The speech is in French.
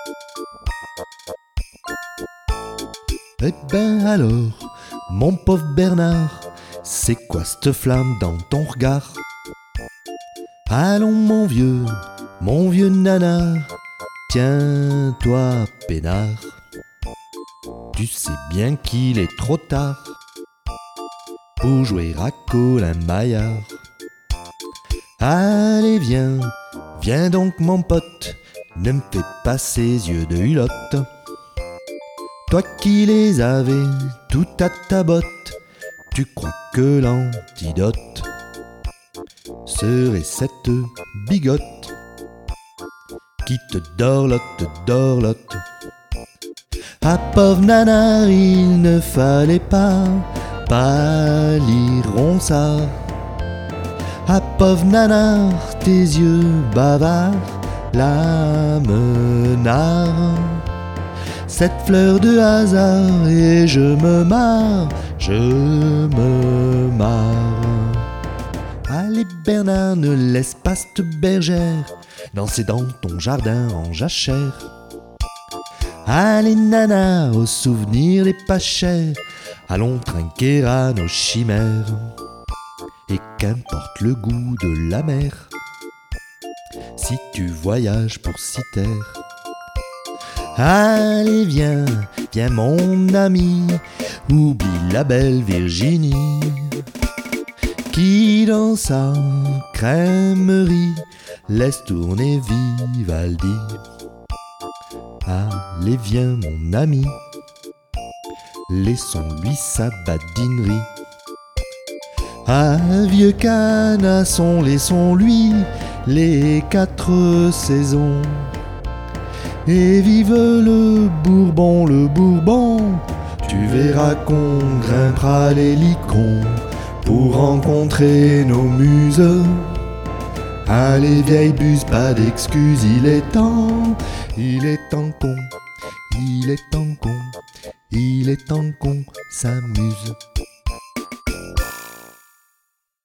Eh ben alors, mon pauvre Bernard, c'est quoi cette flamme dans ton regard? Allons mon vieux nanar, tiens-toi peinard. Tu sais bien qu'il est trop tard pour jouer à Colin Maillard. Allez viens donc mon pote, ne me fais pas ces yeux de hulotte. Toi qui les avais tout à ta botte, tu crois que l'antidote serait cette bigote qui te dorlote. Ah pauvre nanar, il ne fallait pas lire ça. Ah pauvre nanar, tes yeux bavards la menarent. Cette fleur de hasard et je me marre. Allez Bernard, ne laisse pas cette bergère danser dans ton jardin en jachère. Allez nana, aux souvenirs les pas chers, allons trinquer à nos chimères. Et qu'importe le goût de la mer, si tu voyages pour s'y taire. Allez viens mon ami, oublie la belle Virginie qui dans sa crèmerie laisse tourner Vivaldi. Allez viens mon ami, laissons-lui sa badinerie. Ah vieux canasson, laissons-lui les 4 saisons. Et vive le Bourbon, tu verras qu'on grimpera les licons pour rencontrer nos muses. Allez vieille buse, pas d'excuses, il est temps qu'on s'amuse.